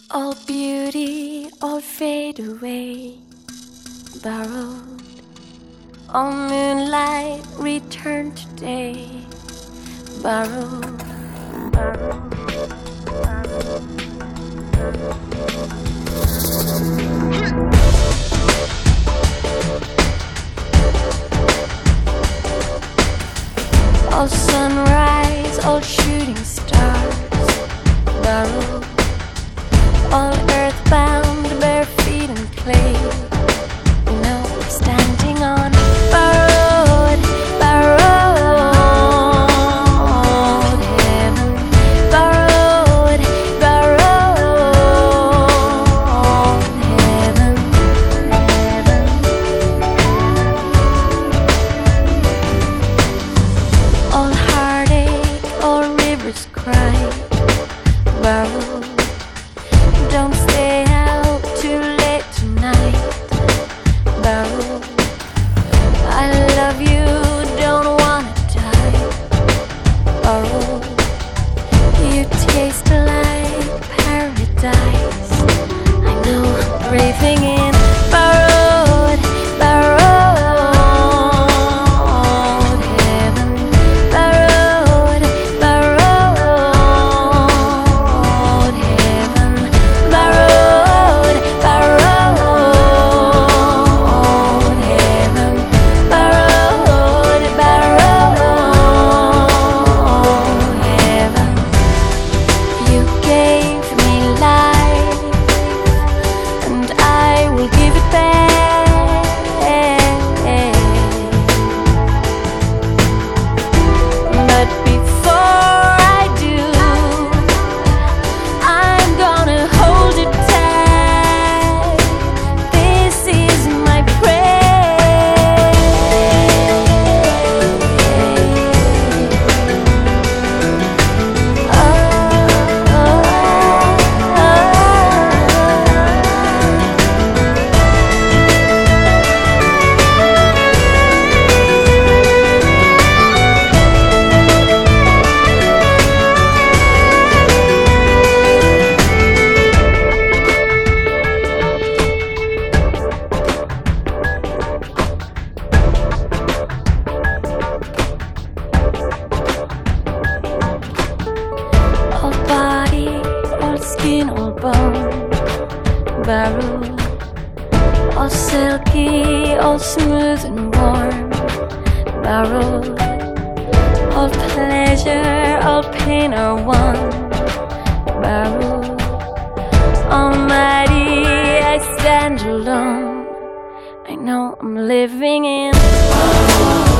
All beauty, all fade away, borrowed. All moonlight, return today, borrowed, borrowed, borrowed. All sunrise, all shooting stars, borrowed. All earthbound, bare feet and clay, you know, standing on borrowed, borrowed heaven, borrowed, borrowed heaven, heaven. All heartache, all rivers cry, borrowed. Don't stay out too late tonight, borrowed. I love you, don't wanna die, borrowed. You taste like paradise, I know, breathing in borrowed, borrowed heaven, borrowed, borrowed heaven. Borrowed, borrowed heaven, borrowed, borrowed heaven. You gave me life, and I will give it back. But before I do, I'm gonna hold it tight. This is my prayer. All body, all skin, all bone, borrowed. All silky, all smooth and warm, borrowed. All pleasure, all pain are one, borrowed. Almighty, I stand alone, I know I'm living in